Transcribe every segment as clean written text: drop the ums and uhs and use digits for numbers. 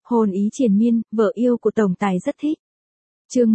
Hôn ý triền miên, vợ yêu của tổng tài rất thích. Chương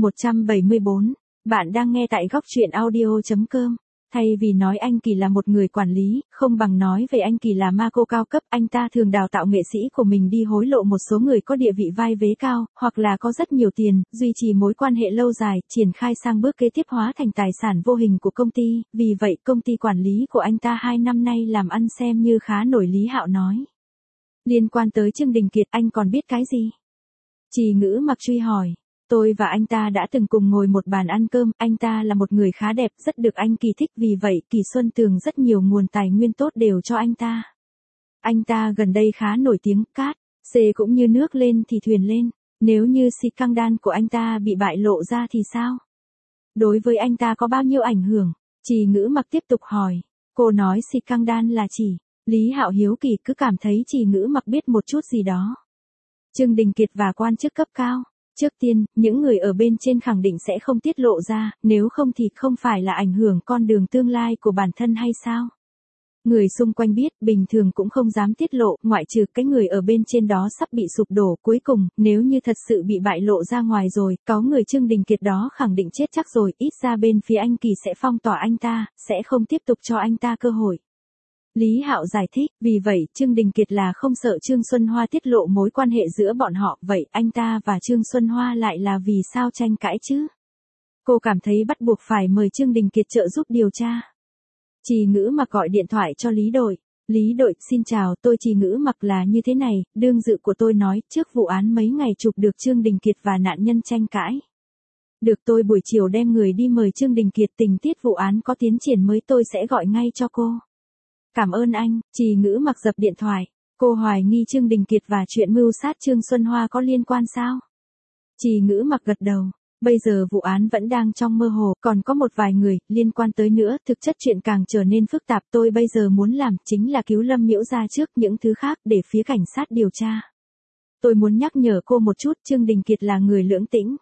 174, bạn đang nghe tại góc truyện audio.com. Thay vì nói anh Kỳ là một người quản lý, không bằng nói về anh Kỳ là ma cô cao cấp, anh ta thường đào tạo nghệ sĩ của mình đi hối lộ một số người có địa vị vai vế cao, hoặc là có rất nhiều tiền, duy trì mối quan hệ lâu dài, triển khai sang bước kế tiếp hóa thành tài sản vô hình của công ty, vì vậy công ty quản lý của anh ta 2 năm nay làm ăn xem như khá nổi. Lý Hạo nói. Liên quan tới Trương Đình Kiệt anh còn biết cái gì? Trì Ngữ Mặc truy hỏi. Tôi và anh ta đã từng cùng ngồi một bàn ăn cơm, anh ta là một người khá đẹp, rất được anh Kỳ thích, vì vậy Kỳ Xuân Tường rất nhiều nguồn tài nguyên tốt đều cho anh ta. Anh ta gần đây khá nổi tiếng, cát, xê cũng như nước lên thì thuyền lên, nếu như scandal của anh ta bị bại lộ ra thì sao? Đối với anh ta có bao nhiêu ảnh hưởng? Trì Ngữ Mặc tiếp tục hỏi. Cô nói scandal là chỉ, Lý Hạo hiếu kỳ cứ cảm thấy Trì Ngữ Mặc biết một chút gì đó. Trương Đình Kiệt và quan chức cấp cao. Trước tiên, những người ở bên trên khẳng định sẽ không tiết lộ ra, nếu không thì không phải là ảnh hưởng con đường tương lai của bản thân hay sao? Người xung quanh biết, bình thường cũng không dám tiết lộ, ngoại trừ cái người ở bên trên đó sắp bị sụp đổ. Cuối cùng, nếu như thật sự bị bại lộ ra ngoài rồi, có người Trương Đình Kiệt đó khẳng định chết chắc rồi, ít ra bên phía anh Kỳ sẽ phong tỏa anh ta, sẽ không tiếp tục cho anh ta cơ hội. Lý Hạo giải thích, vì vậy Trương Đình Kiệt là không sợ Trương Xuân Hoa tiết lộ mối quan hệ giữa bọn họ, vậy anh ta và Trương Xuân Hoa lại là vì sao tranh cãi chứ? Cô cảm thấy bắt buộc phải mời Trương Đình Kiệt trợ giúp điều tra. Trì Ngữ Mặc gọi điện thoại cho Lý Đội. Lý Đội, xin chào, tôi Trì Ngữ Mặc là như thế này, đương dự của tôi nói, trước vụ án mấy ngày chụp được Trương Đình Kiệt và nạn nhân tranh cãi. Được, tôi buổi chiều đem người đi mời Trương Đình Kiệt, tình tiết vụ án có tiến triển mới tôi sẽ gọi ngay cho cô. Cảm ơn anh. Trì Ngữ Mặc dập điện thoại. Cô hoài nghi Trương Đình Kiệt và chuyện mưu sát Trương Xuân Hoa có liên quan sao? Trì Ngữ Mặc gật đầu. Bây giờ vụ án vẫn đang trong mơ hồ, còn có một vài người liên quan tới nữa, thực chất chuyện càng trở nên phức tạp. Tôi bây giờ muốn làm chính là cứu Lâm Miễu Gia trước những thứ khác để phía cảnh sát điều tra. Tôi muốn nhắc nhở cô một chút, Trương Đình Kiệt là người lưỡng tĩnh.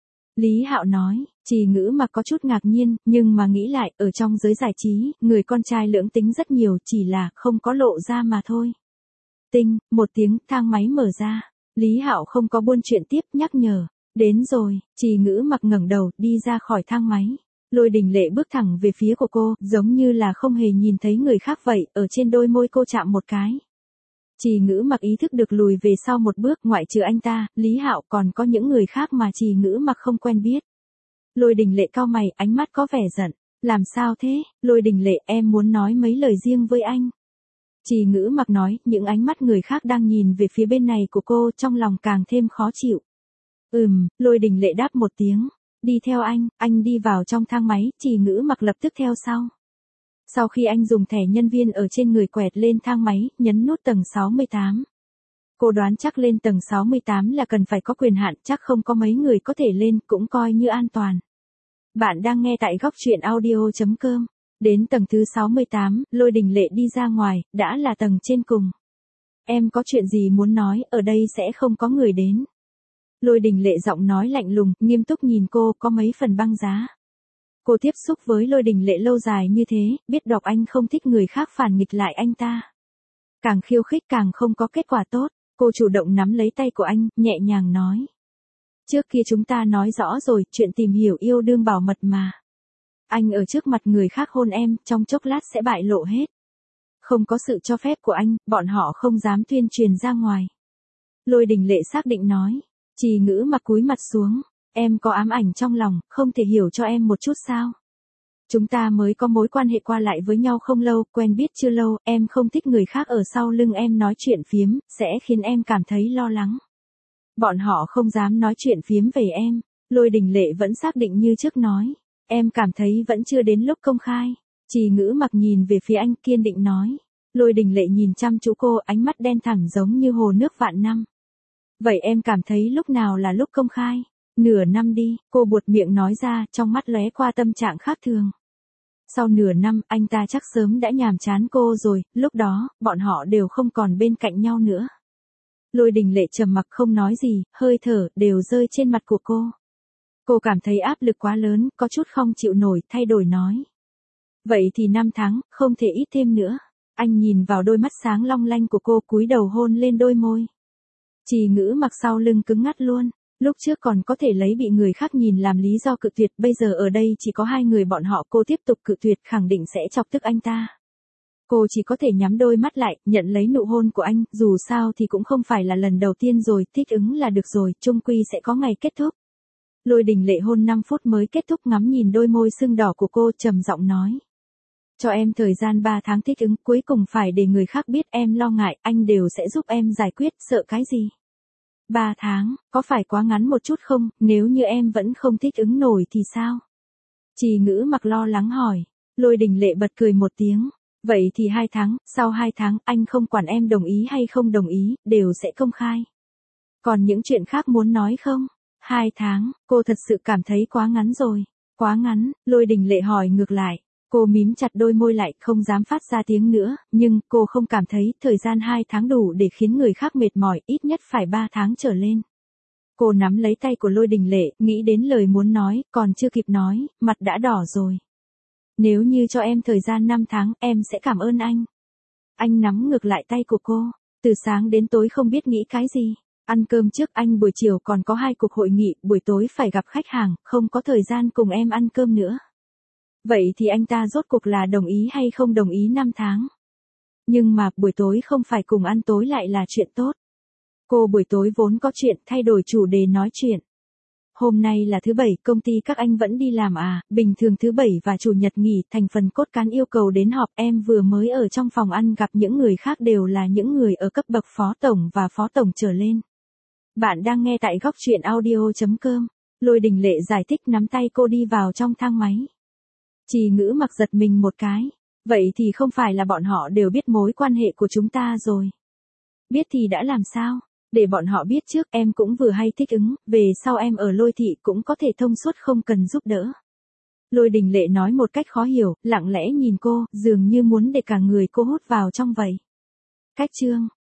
Lý Hạo nói. Trì Ngữ Mặc có chút ngạc nhiên, nhưng mà nghĩ lại, ở trong giới giải trí, người con trai lưỡng tính rất nhiều, chỉ là không có lộ ra mà thôi. Tinh, một tiếng, thang máy mở ra. Lý Hạo không có buôn chuyện tiếp, nhắc nhở. Đến rồi. Trì Ngữ Mặc ngẩng đầu, đi ra khỏi thang máy. Lôi Đình Lệ bước thẳng về phía của cô, giống như là không hề nhìn thấy người khác vậy, ở trên đôi môi cô chạm một cái. Trì Ngữ Mặc ý thức được lùi về sau một bước, ngoại trừ anh ta, Lý Hạo còn có những người khác mà Trì Ngữ Mặc không quen biết. Lôi Đình Lệ cau mày, ánh mắt có vẻ giận. Làm sao thế? Lôi Đình Lệ, em muốn nói mấy lời riêng với anh. Trì Ngữ Mặc nói, những ánh mắt người khác đang nhìn về phía bên này của cô, trong lòng càng thêm khó chịu. Lôi Đình Lệ đáp một tiếng. Đi theo anh đi vào trong thang máy, Trì Ngữ Mặc lập tức theo sau. Sau khi anh dùng thẻ nhân viên ở trên người quẹt lên thang máy, nhấn nút tầng 68. Cô đoán chắc lên tầng 68 là cần phải có quyền hạn, chắc không có mấy người có thể lên, cũng coi như an toàn. Bạn đang nghe tại góc truyện audio.com. Đến tầng thứ 68, Lôi Đình Lệ đi ra ngoài, đã là tầng trên cùng. Em có chuyện gì muốn nói, ở đây sẽ không có người đến. Lôi Đình Lệ giọng nói lạnh lùng, nghiêm túc nhìn cô, có mấy phần băng giá. Cô tiếp xúc với Lôi Đình Lệ lâu dài như thế, biết đọc anh không thích người khác phản nghịch lại anh ta. Càng khiêu khích càng không có kết quả tốt. Cô chủ động nắm lấy tay của anh, nhẹ nhàng nói. Trước kia chúng ta nói rõ rồi, chuyện tìm hiểu yêu đương bảo mật mà. Anh ở trước mặt người khác hôn em, trong chốc lát sẽ bại lộ hết. Không có sự cho phép của anh, bọn họ không dám tuyên truyền ra ngoài. Lôi Đình Lệ xác định nói. Trì Ngữ Mặc cúi mặt xuống. Em có ám ảnh trong lòng, không thể hiểu cho em một chút sao? Chúng ta mới có mối quan hệ qua lại với nhau không lâu, quen biết chưa lâu, em không thích người khác ở sau lưng em nói chuyện phiếm, sẽ khiến em cảm thấy lo lắng. Bọn họ không dám nói chuyện phiếm về em. Lôi Đình Lệ vẫn xác định như trước nói. Em cảm thấy vẫn chưa đến lúc công khai. Trì Ngữ Mặc nhìn về phía anh, kiên định nói. Lôi Đình Lệ nhìn chăm chú cô, ánh mắt đen thẳm giống như hồ nước vạn năm. Vậy em cảm thấy lúc nào là lúc công khai? Nửa năm đi, cô buột miệng nói ra, trong mắt lóe qua tâm trạng khác thường. Sau nửa năm, anh ta chắc sớm đã nhàm chán cô rồi, lúc đó, bọn họ đều không còn bên cạnh nhau nữa. Lôi Đình Lệ trầm mặc không nói gì, hơi thở đều rơi trên mặt của cô. Cô cảm thấy áp lực quá lớn, có chút không chịu nổi, thay đổi nói. Vậy thì 5 tháng, không thể ít thêm nữa. Anh nhìn vào đôi mắt sáng long lanh của cô, cúi đầu hôn lên đôi môi. Trì Ngữ Mặc sau lưng cứng ngắt luôn. Lúc trước còn có thể lấy bị người khác nhìn làm lý do cự tuyệt, bây giờ ở đây chỉ có hai người bọn họ, cô tiếp tục cự tuyệt khẳng định sẽ chọc tức anh ta. Cô chỉ có thể nhắm đôi mắt lại, nhận lấy nụ hôn của anh, dù sao thì cũng không phải là lần đầu tiên rồi, thích ứng là được rồi, chung quy sẽ có ngày kết thúc. Lôi Đình Lệ hôn 5 phút mới kết thúc, ngắm nhìn đôi môi sưng đỏ của cô, trầm giọng nói. Cho em thời gian 3 tháng thích ứng, cuối cùng phải để người khác biết, em lo ngại, anh đều sẽ giúp em giải quyết, sợ cái gì. 3 tháng, có phải quá ngắn một chút không, nếu như em vẫn không thích ứng nổi thì sao? Trì Ngữ Mặc lo lắng hỏi. Lôi Đình Lệ bật cười một tiếng. Vậy thì 2 tháng, sau 2 tháng, anh không quản em đồng ý hay không đồng ý, đều sẽ công khai. Còn những chuyện khác muốn nói không? 2 tháng, cô thật sự cảm thấy quá ngắn rồi. Quá ngắn, Lôi Đình Lệ hỏi ngược lại. Cô mím chặt đôi môi lại, không dám phát ra tiếng nữa, nhưng cô không cảm thấy thời gian 2 tháng đủ để khiến người khác mệt mỏi, ít nhất phải 3 tháng trở lên. Cô nắm lấy tay của Lôi Đình Lệ, nghĩ đến lời muốn nói, còn chưa kịp nói, mặt đã đỏ rồi. Nếu như cho em thời gian 5 tháng, em sẽ cảm ơn anh. Anh nắm ngược lại tay của cô, từ sáng đến tối không biết nghĩ cái gì. Ăn cơm trước, anh buổi chiều còn có 2 cuộc hội nghị, buổi tối phải gặp khách hàng, không có thời gian cùng em ăn cơm nữa. Vậy thì anh ta rốt cuộc là đồng ý hay không đồng ý 5 tháng? Nhưng mà, buổi tối không phải cùng ăn tối lại là chuyện tốt. Cô buổi tối vốn có chuyện, thay đổi chủ đề nói chuyện. Hôm nay là thứ Bảy, công ty các anh vẫn đi làm à, bình thường thứ Bảy và Chủ nhật nghỉ, thành phần cốt cán yêu cầu đến họp, em vừa mới ở trong phòng ăn gặp những người khác đều là những người ở cấp bậc phó tổng và phó tổng trở lên. Bạn đang nghe tại góc truyện audio.com. Lôi Đình Lệ giải thích, nắm tay cô đi vào trong thang máy. Trì Ngữ Mặc giật mình một cái. Vậy thì không phải là bọn họ đều biết mối quan hệ của chúng ta rồi. Biết thì đã làm sao? Để bọn họ biết trước, em cũng vừa hay thích ứng, về sau em ở Lôi thị cũng có thể thông suốt không cần giúp đỡ. Lôi Đình Lệ nói một cách khó hiểu, lặng lẽ nhìn cô, dường như muốn để cả người cô hút vào trong vậy. Cách chương